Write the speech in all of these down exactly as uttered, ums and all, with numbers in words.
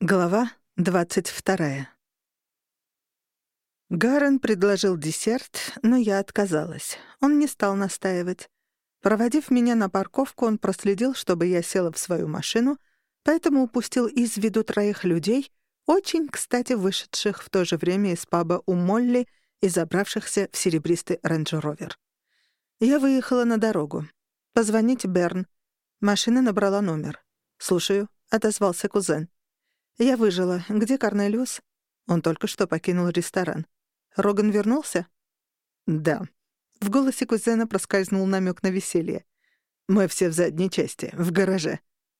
Глава двадцать вторая. Гарен предложил десерт, но я отказалась. Он не стал настаивать. Проводив меня на парковку, он проследил, чтобы я села в свою машину, поэтому упустил из виду троих людей, очень, кстати, вышедших в то же время из паба у Молли и забравшихся в серебристый рейндж-ровер. Я выехала на дорогу. «Позвонить Берн». Машина набрала номер. «Слушаю», — отозвался кузен. Я выжила. Где Корнелиус? Он только что покинул ресторан. Роган вернулся? Да. В голосе кузена проскользнул намек на веселье. Мы все в задней части, в гараже.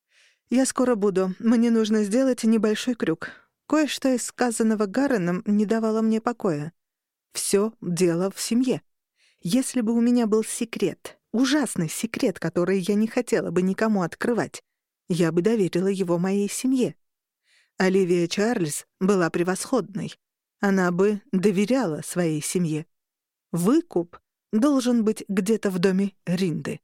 Я скоро буду. Мне нужно сделать небольшой крюк. Кое-что из сказанного Гарреном не давало мне покоя. Всё дело в семье. Если бы у меня был секрет, ужасный секрет, который я не хотела бы никому открывать, я бы доверила его моей семье. Оливия Чарльз была превосходной. Она бы доверяла своей семье. Выкуп должен быть где-то в доме Ринды.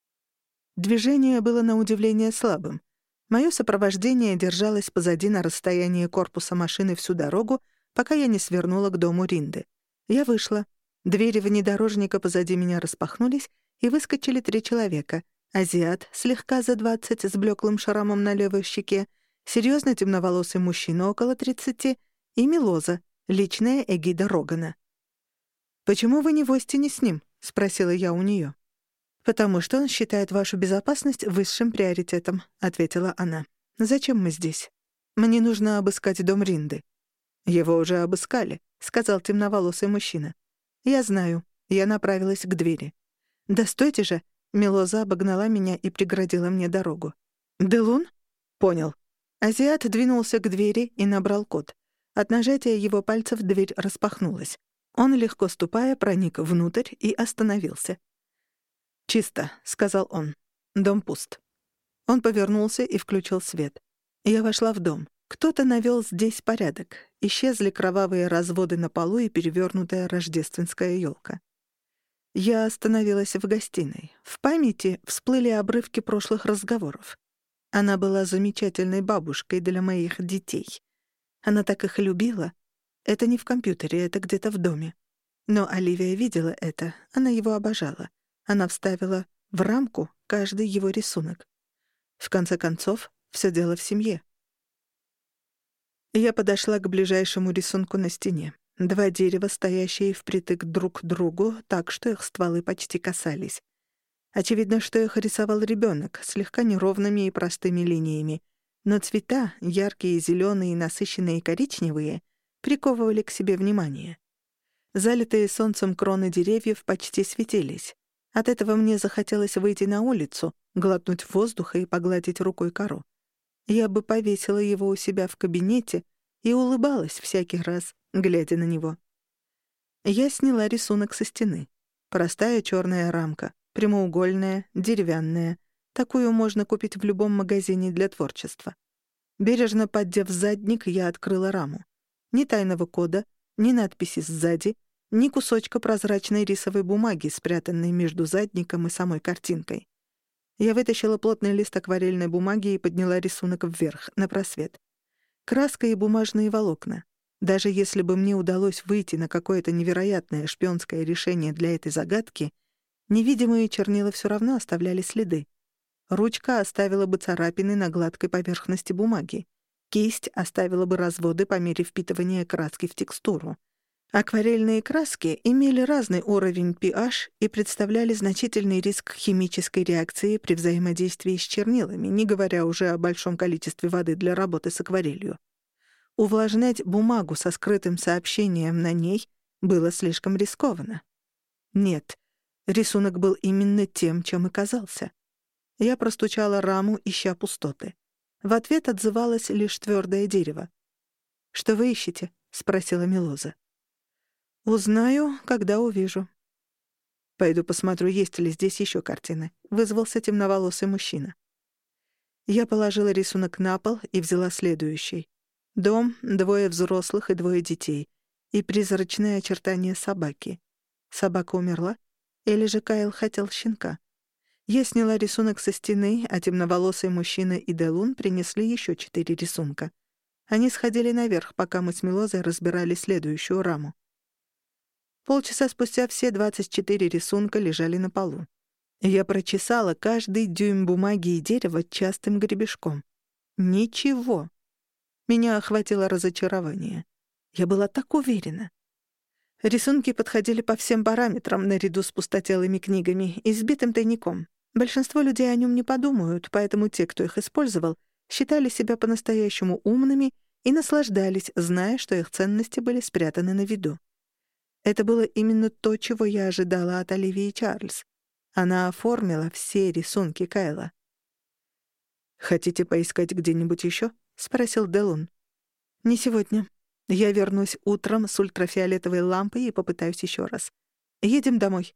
Движение было на удивление слабым. Моё сопровождение держалось позади на расстоянии корпуса машины всю дорогу, пока я не свернула к дому Ринды. Я вышла. Двери внедорожника позади меня распахнулись, и выскочили три человека. Азиат, слегка за двадцать, с блёклым шрамом на левой щеке, серьезный темноволосый мужчина около тридцати и Милоза, личная эгида Рогана. «Почему вы не в Остине с ним?» — спросила я у нее. «Потому что он считает вашу безопасность высшим приоритетом», — ответила она. «Зачем мы здесь? Мне нужно обыскать дом Ринды». «Его уже обыскали», — сказал темноволосый мужчина. «Я знаю». Я направилась к двери. «Да стойте же!» — Милоза обогнала меня и преградила мне дорогу. «Делун?» «Понял». Азиат двинулся к двери и набрал код. От нажатия его пальцев дверь распахнулась. Он, легко ступая, проник внутрь и остановился. «Чисто», — сказал он. «Дом пуст». Он повернулся и включил свет. Я вошла в дом. Кто-то навёл здесь порядок. Исчезли кровавые разводы на полу и перевёрнутая рождественская ёлка. Я остановилась в гостиной. В памяти всплыли обрывки прошлых разговоров. Она была замечательной бабушкой для моих детей. Она так их любила. Это не в компьютере, это где-то в доме. Но Оливия видела это, она его обожала. Она вставила в рамку каждый его рисунок. В конце концов, всё дело в семье. Я подошла к ближайшему рисунку на стене. Два дерева, стоящие впритык друг к другу, так что их стволы почти касались. Очевидно, что их рисовал ребёнок, слегка неровными и простыми линиями, но цвета, яркие, зелёные, насыщенные коричневые, приковывали к себе внимание. Залитые солнцем кроны деревьев почти светились. От этого мне захотелось выйти на улицу, глотнуть воздуха и погладить рукой кору. Я бы повесила его у себя в кабинете и улыбалась всякий раз, глядя на него. Я сняла рисунок со стены. Простая чёрная рамка. Прямоугольная, деревянная. Такую можно купить в любом магазине для творчества. Бережно поддев задник, я открыла раму. Ни тайного кода, ни надписи сзади, ни кусочка прозрачной рисовой бумаги, спрятанной между задником и самой картинкой. Я вытащила плотный лист акварельной бумаги и подняла рисунок вверх, на просвет. Краска и бумажные волокна. Даже если бы мне удалось выйти на какое-то невероятное шпионское решение для этой загадки, невидимые чернила всё равно оставляли следы. Ручка оставила бы царапины на гладкой поверхности бумаги. Кисть оставила бы разводы по мере впитывания краски в текстуру. Акварельные краски имели разный уровень pH и представляли значительный риск химической реакции при взаимодействии с чернилами, не говоря уже о большом количестве воды для работы с акварелью. Увлажнять бумагу со скрытым сообщением на ней было слишком рискованно. Нет, рисунок был именно тем, чем и казался. Я простучала раму, ища пустоты. В ответ отзывалось лишь твёрдое дерево. «Что вы ищете?» — спросила Милоза. «Узнаю, когда увижу». «Пойду посмотрю, есть ли здесь ещё картины», — вызвался темноволосый мужчина. Я положила рисунок на пол и взяла следующий. Дом, двое взрослых и двое детей. И призрачные очертания собаки. Собака умерла? Или же Кайл хотел щенка? Я сняла рисунок со стены, а темноволосый мужчина и Делун принесли ещё четыре рисунка. Они сходили наверх, пока мы с Милозой разбирали следующую раму. Полчаса спустя все двадцать четыре рисунка лежали на полу. Я прочесала каждый дюйм бумаги и дерева частым гребешком. Ничего. Меня охватило разочарование. Я была так уверена. Рисунки подходили по всем параметрам наряду с пустотелыми книгами и сбитым тайником. Большинство людей о нем не подумают, поэтому те, кто их использовал, считали себя по-настоящему умными и наслаждались, зная, что их ценности были спрятаны на виду. Это было именно то, чего я ожидала от Оливии Чарльз. Она оформила все рисунки Кайла. «Хотите поискать где-нибудь еще?» — спросил Делун. «Не сегодня. Я вернусь утром с ультрафиолетовой лампой и попытаюсь еще раз. Едем домой».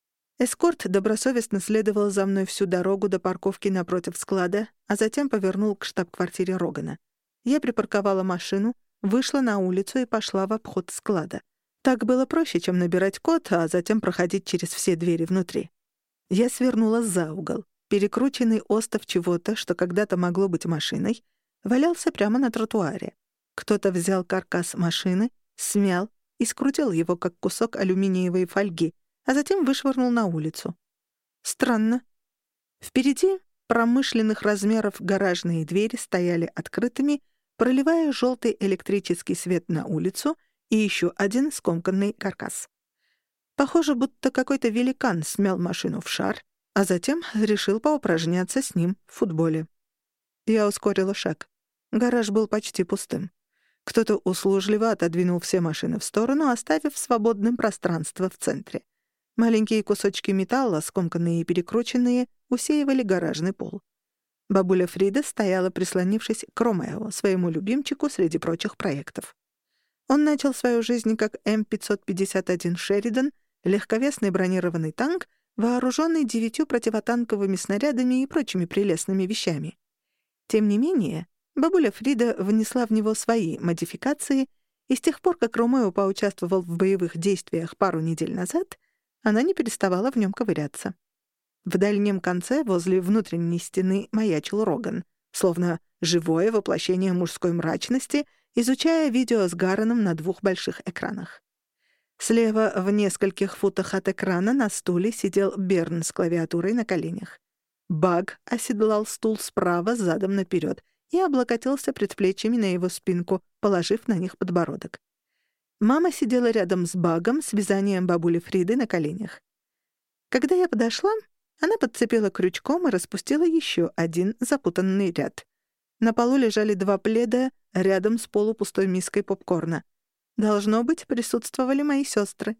Эскорт добросовестно следовал за мной всю дорогу до парковки напротив склада, а затем повернул к штаб-квартире Рогана. Я припарковала машину, вышла на улицу и пошла в обход склада. Так было проще, чем набирать код, а затем проходить через все двери внутри. Я свернула за угол. Перекрученный остов чего-то, что когда-то могло быть машиной, валялся прямо на тротуаре. Кто-то взял каркас машины, смял и скрутил его, как кусок алюминиевой фольги, а затем вышвырнул на улицу. Странно. Впереди промышленных размеров гаражные двери стояли открытыми, проливая желтый электрический свет на улицу и еще один скомканный каркас. Похоже, будто какой-то великан смял машину в шар, а затем решил поупражняться с ним в футболе. Я ускорила шаг. Гараж был почти пустым. Кто-то услужливо отодвинул все машины в сторону, оставив свободным пространство в центре. Маленькие кусочки металла, скомканные и перекрученные, усеивали гаражный пол. Бабуля Фрида стояла, прислонившись к Ромео, своему любимчику среди прочих проектов. Он начал свою жизнь как эм пятьсот пятьдесят один «Шеридан», легковесный бронированный танк, вооруженный девятью противотанковыми снарядами и прочими прелестными вещами. Тем не менее, бабуля Фрида внесла в него свои модификации, и с тех пор, как Ромео поучаствовал в боевых действиях пару недель назад, она не переставала в нем ковыряться. В дальнем конце, возле внутренней стены, маячил Роган, словно живое воплощение мужской мрачности, изучая видео с Гарреном на двух больших экранах. Слева, в нескольких футах от экрана, на стуле сидел Берн с клавиатурой на коленях. Баг оседлал стул справа, задом наперед, и облокотился предплечьями на его спинку, положив на них подбородок. Мама сидела рядом с Багом с вязанием бабули Фриды на коленях. Когда я подошла, она подцепила крючком и распустила еще один запутанный ряд. На полу лежали два пледа рядом с полупустой миской попкорна. Должно быть, присутствовали мои сестры.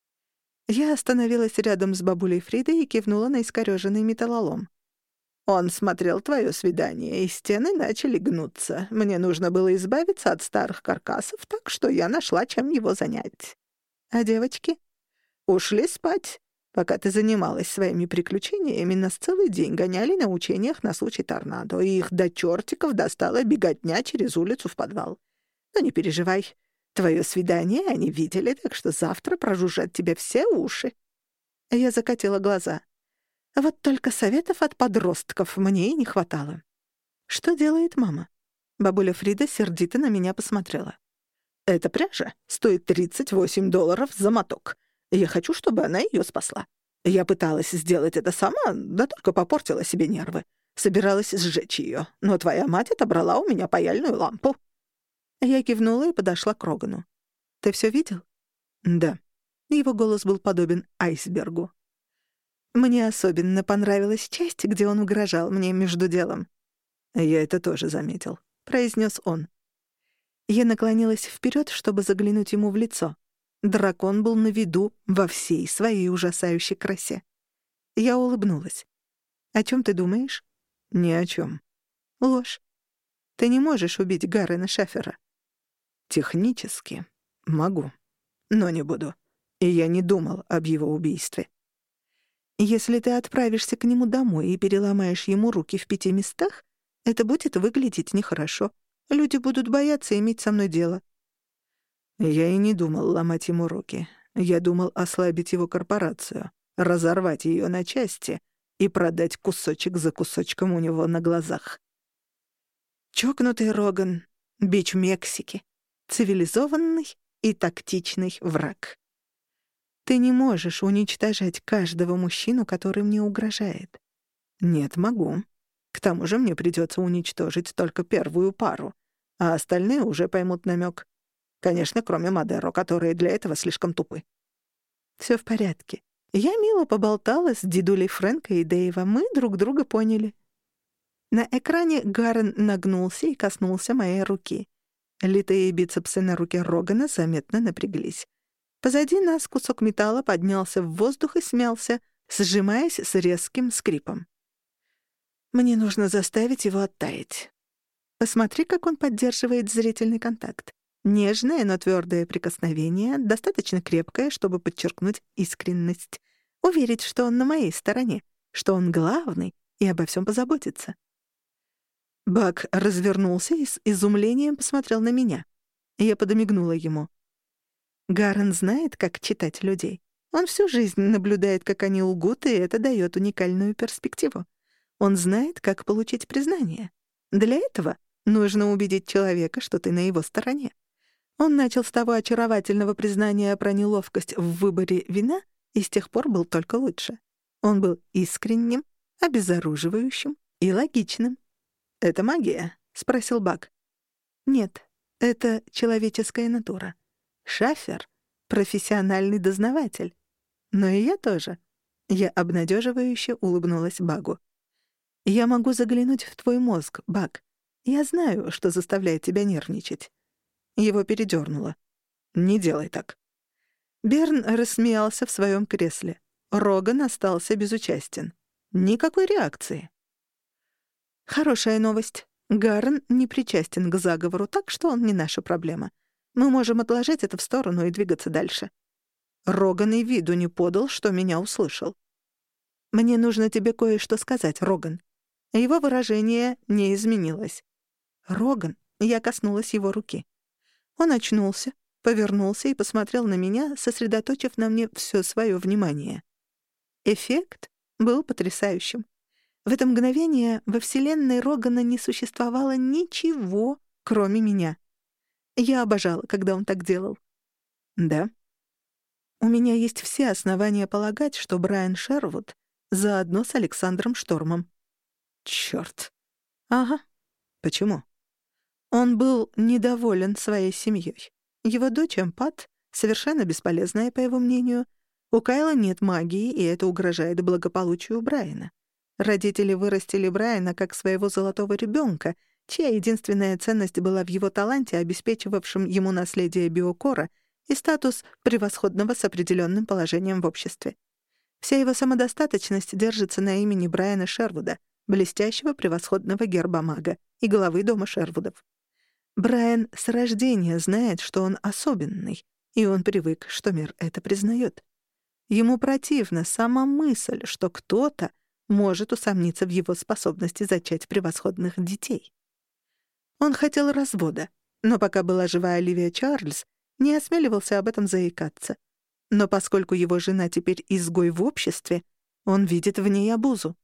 Я остановилась рядом с бабулей Фридой и кивнула на искорёженный металлолом. «Он смотрел твое свидание, и стены начали гнуться. Мне нужно было избавиться от старых каркасов, так что я нашла, чем его занять». «А девочки?» «Ушли спать. Пока ты занималась своими приключениями, нас целый день гоняли на учениях на случай торнадо, и их до чертиков достала беготня через улицу в подвал. Но не переживай, твое свидание они видели, так что завтра прожужжат тебе все уши». Я закатила глаза. Вот только советов от подростков мне и не хватало. «Что делает мама?» Бабуля Фрида сердито на меня посмотрела. «Эта пряжа стоит тридцать восемь долларов за моток. Я хочу, чтобы она ее спасла. Я пыталась сделать это сама, да только попортила себе нервы. Собиралась сжечь ее, но твоя мать отобрала у меня паяльную лампу». Я кивнула и подошла к Рогану. «Ты все видел?» «Да». Его голос был подобен айсбергу. Мне особенно понравилась часть, где он угрожал мне между делом. «Я это тоже заметил», — произнес он. Я наклонилась вперед, чтобы заглянуть ему в лицо. Дракон был на виду во всей своей ужасающей красе. Я улыбнулась. «О чем ты думаешь?» «Ни о чем». «Ложь. Ты не можешь убить Гаррена Шафера». «Технически могу, но не буду. И я не думал об его убийстве». «Если ты отправишься к нему домой и переломаешь ему руки в пяти местах, это будет выглядеть нехорошо. Люди будут бояться иметь со мной дело». Я и не думал ломать ему руки. Я думал ослабить его корпорацию, разорвать ее на части и продать кусочек за кусочком у него на глазах. «Чокнутый Роган, Бич Мексики. Цивилизованный и тактичный враг. Ты не можешь уничтожать каждого мужчину, который мне угрожает. Нет, могу. К тому же мне придется уничтожить только первую пару, а остальные уже поймут намек. Конечно, кроме Мадеро, которые для этого слишком тупы. Все в порядке. Я мило поболтала с дедулей Фрэнка и Дэйва. Мы друг друга поняли. На экране Гарен нагнулся и коснулся моей руки. Литые бицепсы на руке Рогана заметно напряглись. Позади нас кусок металла поднялся в воздух и смялся, сжимаясь с резким скрипом. Мне нужно заставить его оттаять. Посмотри, как он поддерживает зрительный контакт. Нежное, но твердое прикосновение, достаточно крепкое, чтобы подчеркнуть искренность. Уверить, что он на моей стороне, что он главный и обо всем позаботится. Бак развернулся и с изумлением посмотрел на меня. Я подмигнула ему. Гарен знает, как читать людей. Он всю жизнь наблюдает, как они лгут, и это дает уникальную перспективу. Он знает, как получить признание. Для этого нужно убедить человека, что ты на его стороне. Он начал с того очаровательного признания про неловкость в выборе вина и с тех пор был только лучше. Он был искренним, обезоруживающим и логичным. «Это магия?» — спросил Бак. «Нет, это человеческая натура. Шафер — профессиональный дознаватель. Но и я тоже». Я обнадеживающе улыбнулась Багу. «Я могу заглянуть в твой мозг, Баг. Я знаю, что заставляет тебя нервничать». Его передёрнуло. «Не делай так». Берн рассмеялся в своем кресле. Роган остался безучастен. Никакой реакции. Хорошая новость. Гарен не причастен к заговору, так что он не наша проблема. Мы можем отложить это в сторону и двигаться дальше. Роган и виду не подал, что меня услышал. «Мне нужно тебе кое-что сказать, Роган». Его выражение не изменилось. «Роган», — я коснулась его руки. Он очнулся, повернулся и посмотрел на меня, сосредоточив на мне всё своё внимание. Эффект был потрясающим. В это мгновение во вселенной Рогана не существовало ничего, кроме меня. Я обожала, когда он так делал. Да. У меня есть все основания полагать, что Брайан Шервуд заодно с Александром Штормом. Чёрт. Ага. Почему? Он был недоволен своей семьей. Его дочь эмпат, совершенно бесполезная, по его мнению. У Кайла нет магии, и это угрожает благополучию Брайана. Родители вырастили Брайана как своего золотого ребенка, чья единственная ценность была в его таланте, обеспечивавшем ему наследие биокора и статус превосходного с определенным положением в обществе. Вся его самодостаточность держится на имени Брайана Шервуда, блестящего превосходного гербомага и главы дома Шервудов. Брайан с рождения знает, что он особенный, и он привык, что мир это признает. Ему противна сама мысль, что кто-то может усомниться в его способности зачать превосходных детей. Он хотел развода, но пока была жива Оливия Чарльз, не осмеливался об этом заикаться. Но поскольку его жена теперь изгой в обществе, он видит в ней обузу.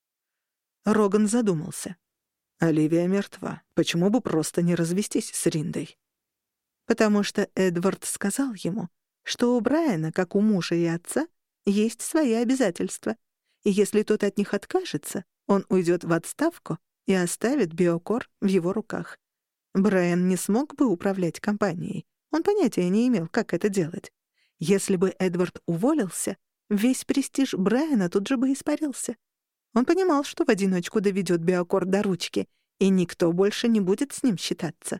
Роган задумался. Оливия мертва. Почему бы просто не развестись с Риндой? Потому что Эдвард сказал ему, что у Брайана, как у мужа и отца, есть свои обязательства, и если тот от них откажется, он уйдет в отставку и оставит биокор в его руках. Брайан не смог бы управлять компанией. Он понятия не имел, как это делать. Если бы Эдвард уволился, весь престиж Брайана тут же бы испарился. Он понимал, что в одиночку доведет биокор до ручки, и никто больше не будет с ним считаться.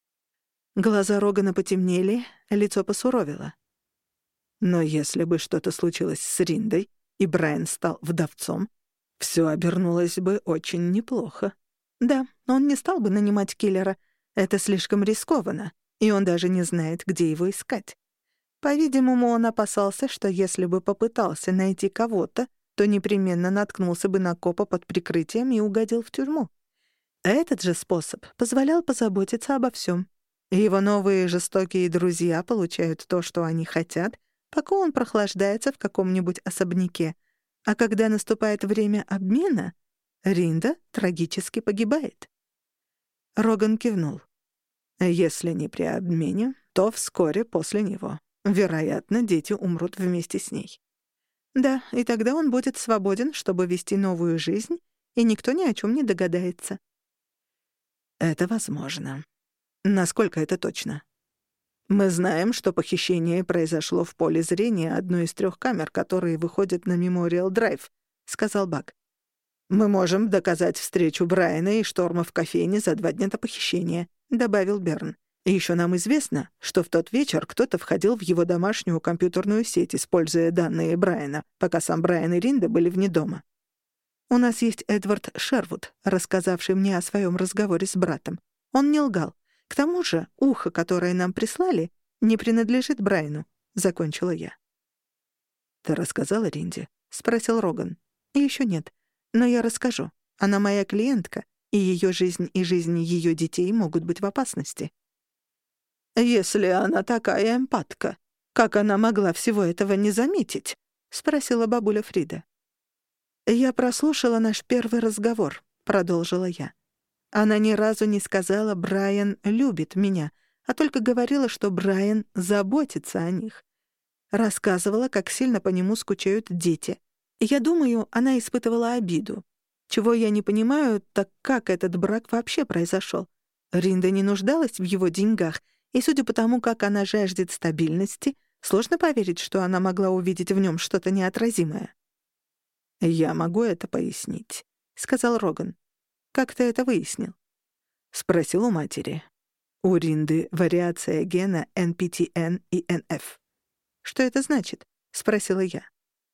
Глаза Рогана потемнели, лицо посуровило. Но если бы что-то случилось с Риндой, и Брайан стал вдовцом, всё обернулось бы очень неплохо. Да, он не стал бы нанимать киллера. Это слишком рискованно, и он даже не знает, где его искать. По-видимому, он опасался, что если бы попытался найти кого-то, то непременно наткнулся бы на копа под прикрытием и угодил в тюрьму. Этот же способ позволял позаботиться обо всём. Его новые жестокие друзья получают то, что они хотят, пока он прохлаждается в каком-нибудь особняке. А когда наступает время обмена, Ринда трагически погибает. Роган кивнул. Если не при обмене, то вскоре после него. Вероятно, дети умрут вместе с ней. Да, и тогда он будет свободен, чтобы вести новую жизнь, и никто ни о чем не догадается. Это возможно. Насколько это точно? Мы знаем, что похищение произошло в поле зрения одной из трех камер, которые выходят на Мемориал Драйв, сказал Бак. Мы можем доказать встречу Брайана и Шторма в кофейне за два дня до похищения, добавил Берн. И еще нам известно, что в тот вечер кто-то входил в его домашнюю компьютерную сеть, используя данные Брайана, пока сам Брайан и Ринда были вне дома. У нас есть Эдвард Шервуд, рассказавший мне о своем разговоре с братом. Он не лгал. К тому же ухо, которое нам прислали, не принадлежит Брайану, — закончила я. «Ты рассказала Ринде?» — спросил Роган. «Еще нет. Но я расскажу. Она моя клиентка, и ее жизнь и жизни ее детей могут быть в опасности». «Если она такая эмпатка, как она могла всего этого не заметить?» — спросила бабуля Фрида. «Я прослушала наш первый разговор», — продолжила я. Она ни разу не сказала «Брайан любит меня», а только говорила, что Брайан заботится о них. Рассказывала, как сильно по нему скучают дети. Я думаю, она испытывала обиду. Чего я не понимаю, так как этот брак вообще произошел? Ринда не нуждалась в его деньгах, и судя по тому, как она жаждет стабильности, сложно поверить, что она могла увидеть в нем что-то неотразимое. «Я могу это пояснить», — сказал Роган. «Как ты это выяснил?» Спросил у матери. У Ринды вариация гена эн пи ти эн и эн эф. «Что это значит?» — спросила я.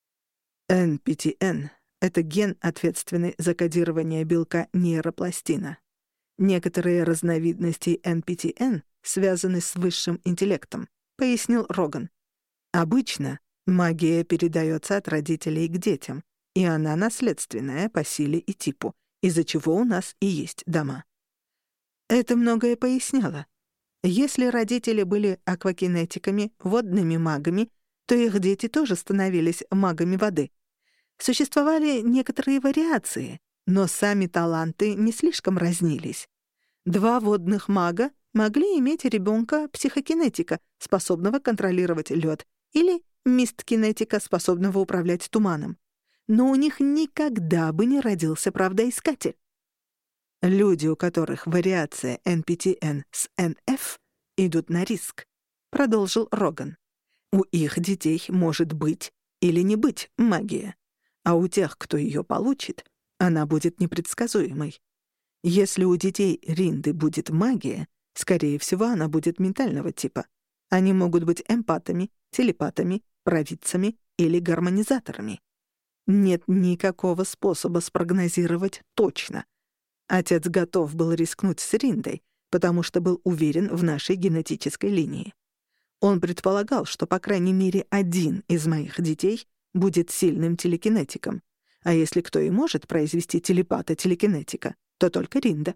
эн пи ти эн — это ген, ответственный за кодирование белка нейропластина. Некоторые разновидности эн пи ти эн связаны с высшим интеллектом, пояснил Роган. Обычно магия передается от родителей к детям, и она наследственная по силе и типу, из-за чего у нас и есть дома. Это многое поясняло. Если родители были аквакинетиками, водными магами, то их дети тоже становились магами воды. Существовали некоторые вариации, но сами таланты не слишком разнились. Два водных мага могли иметь ребенка психокинетика, способного контролировать лед, или мисткинетика, способного управлять туманом. Но у них никогда бы не родился правдоискатель. Люди, у которых вариация эн пи ти эн с эн эф, идут на риск, продолжил Роган. У их детей может быть или не быть магия, а у тех, кто ее получит, она будет непредсказуемой. Если у детей Ринды будет магия, скорее всего, она будет ментального типа. Они могут быть эмпатами, телепатами, провидцами или гармонизаторами. Нет никакого способа спрогнозировать точно. Отец готов был рискнуть с Риндой, потому что был уверен в нашей генетической линии. Он предполагал, что, по крайней мере, один из моих детей будет сильным телекинетиком, а если кто и может произвести телепата-телекинетика, то только Ринда.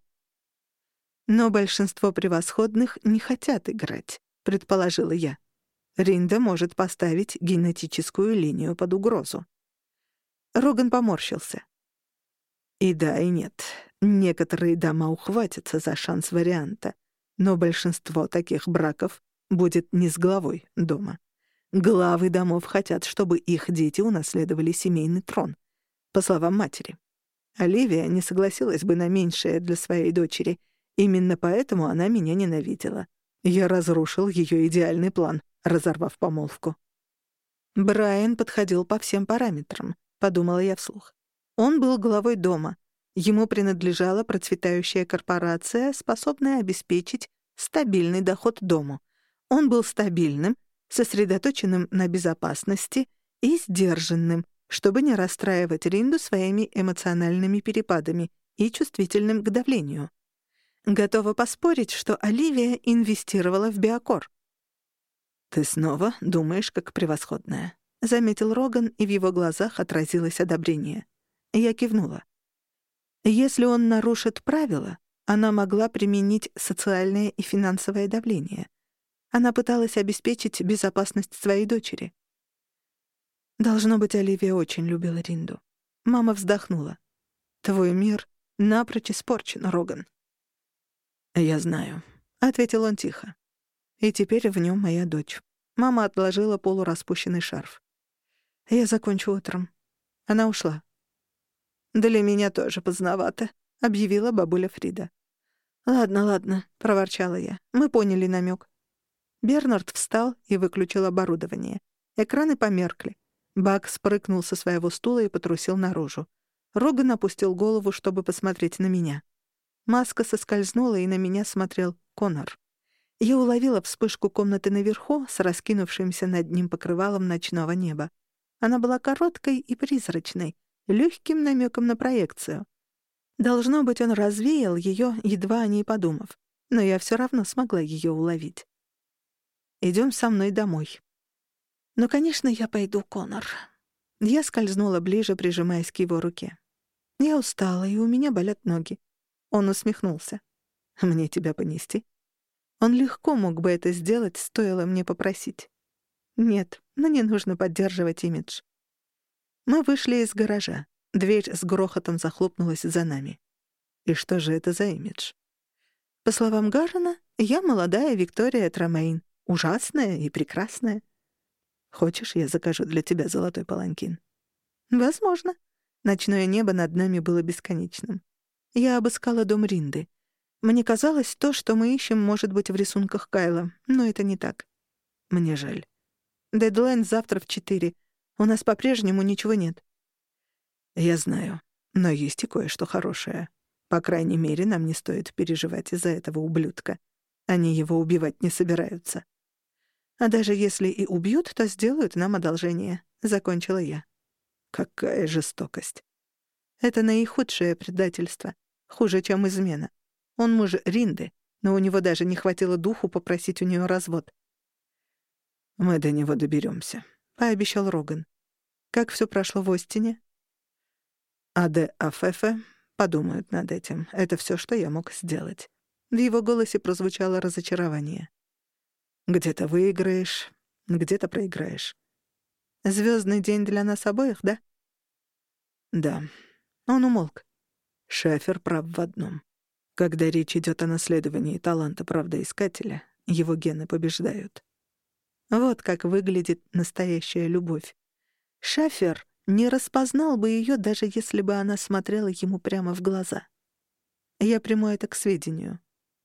Но большинство превосходных не хотят играть, предположила я. Ринда может поставить генетическую линию под угрозу. Роган поморщился. И да, и нет. Некоторые дома ухватятся за шанс варианта, но большинство таких браков будет не с главой дома. Главы домов хотят, чтобы их дети унаследовали семейный трон, по словам матери. Оливия не согласилась бы на меньшее для своей дочери. Именно поэтому она меня ненавидела. Я разрушил ее идеальный план, разорвав помолвку. Брайан подходил по всем параметрам, подумала я вслух. Он был главой дома. Ему принадлежала процветающая корпорация, способная обеспечить стабильный доход дому. Он был стабильным, сосредоточенным на безопасности и сдержанным, чтобы не расстраивать Ринду своими эмоциональными перепадами и чувствительным к давлению. Готова поспорить, что Оливия инвестировала в биокор. «Ты снова думаешь, как превосходная», — заметил Роган, и в его глазах отразилось одобрение. Я кивнула. Если он нарушит правила, она могла применить социальное и финансовое давление. Она пыталась обеспечить безопасность своей дочери. Должно быть, Оливия очень любила Ринду. Мама вздохнула. «Твой мир напрочь испорчен, Роган». «Я знаю. — ответил он тихо. И теперь в нем моя дочь. Мама отложила полураспущенный шарф. «Я закончу утром». Она ушла. «Для меня тоже поздновато», — объявила бабуля Фрида. «Ладно, ладно», — проворчала я. «Мы поняли намек». Бернард встал и выключил оборудование. Экраны померкли. Бак спрыгнул со своего стула и потрусил наружу. Роган опустил голову, чтобы посмотреть на меня. Маска соскользнула, и на меня смотрел Коннор. Я уловила вспышку комнаты наверху с раскинувшимся над ним покрывалом ночного неба. Она была короткой и призрачной, легким намеком на проекцию. Должно быть, он развеял ее, едва о ней подумав. Но я все равно смогла ее уловить. «Идем со мной домой». «Ну, конечно, я пойду, Коннор». Я скользнула ближе, прижимаясь к его руке. «Я устала, и у меня болят ноги». Он усмехнулся. «Мне тебя понести?» Он легко мог бы это сделать, стоило мне попросить. «Нет, мне нужно поддерживать имидж». Мы вышли из гаража. Дверь с грохотом захлопнулась за нами. И что же это за имидж? По словам Гаррена, я молодая Виктория Тромейн, ужасная и прекрасная. Хочешь, я закажу для тебя золотой паланкин? Возможно. Ночное небо над нами было бесконечным. Я обыскала дом Ринды. Мне казалось, то, что мы ищем, может быть в рисунках Кайла, но это не так. Мне жаль. Дедлайн завтра в четыре. У нас по-прежнему ничего нет. Я знаю, но есть и кое-что хорошее. По крайней мере, нам не стоит переживать из-за этого ублюдка. Они его убивать не собираются. А даже если и убьют, то сделают нам одолжение, — закончила я. Какая жестокость. Это наихудшее предательство. Хуже, чем измена. Он муж Ринды, но у него даже не хватило духу попросить у нее развод. «Мы до него доберемся», — пообещал Роган. «Как все прошло в Остине?» «Аде Афефе подумают над этим. Это все, что я мог сделать». В его голосе прозвучало разочарование. «Где-то выиграешь, где-то проиграешь». «Звездный день для нас обоих, да?» «Да». Он умолк. Шефер прав в одном. Когда речь идет о наследовании таланта правдоискателя, его гены побеждают. Вот как выглядит настоящая любовь. Шафер не распознал бы ее, даже если бы она смотрела ему прямо в глаза. Я приму это к сведению.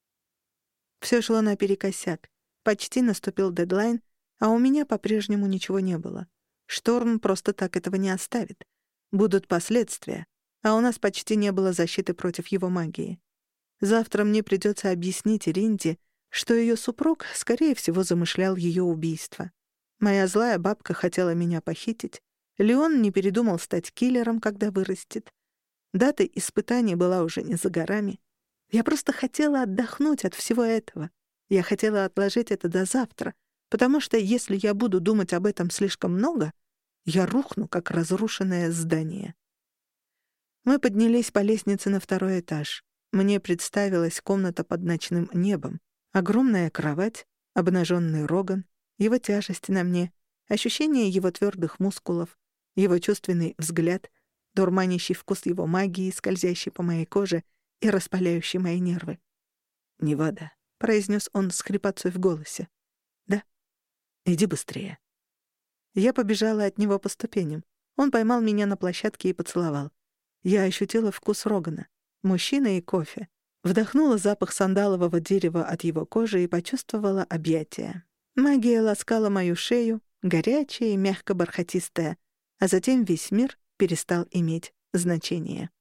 Все шло наперекосяк. Почти наступил дедлайн, а у меня по-прежнему ничего не было. Шторм просто так этого не оставит. Будут последствия, а у нас почти не было защиты против его магии. Завтра мне придется объяснить Ринде, что ее супруг, скорее всего, замышлял ее убийство. Моя злая бабка хотела меня похитить. Леон не передумал стать киллером, когда вырастет. Дата испытаний была уже не за горами. Я просто хотела отдохнуть от всего этого. Я хотела отложить это до завтра, потому что если я буду думать об этом слишком много, я рухну, как разрушенное здание. Мы поднялись по лестнице на второй этаж. Мне представилась комната под ночным небом, огромная кровать, обнаженный Роган, его тяжесть на мне, ощущение его твердых мускулов, его чувственный взгляд, дурманящий вкус его магии, скользящий по моей коже и распаляющий мои нервы. «Невада», — произнес он с хрипотцой в голосе. «Да? Иди быстрее». Я побежала от него по ступеням. Он поймал меня на площадке и поцеловал. Я ощутила вкус Рогана. Мужчина и кофе. Вдохнула запах сандалового дерева от его кожи и почувствовала объятия. Магия ласкала мою шею, горячая и мягко-бархатистая, а затем весь мир перестал иметь значение.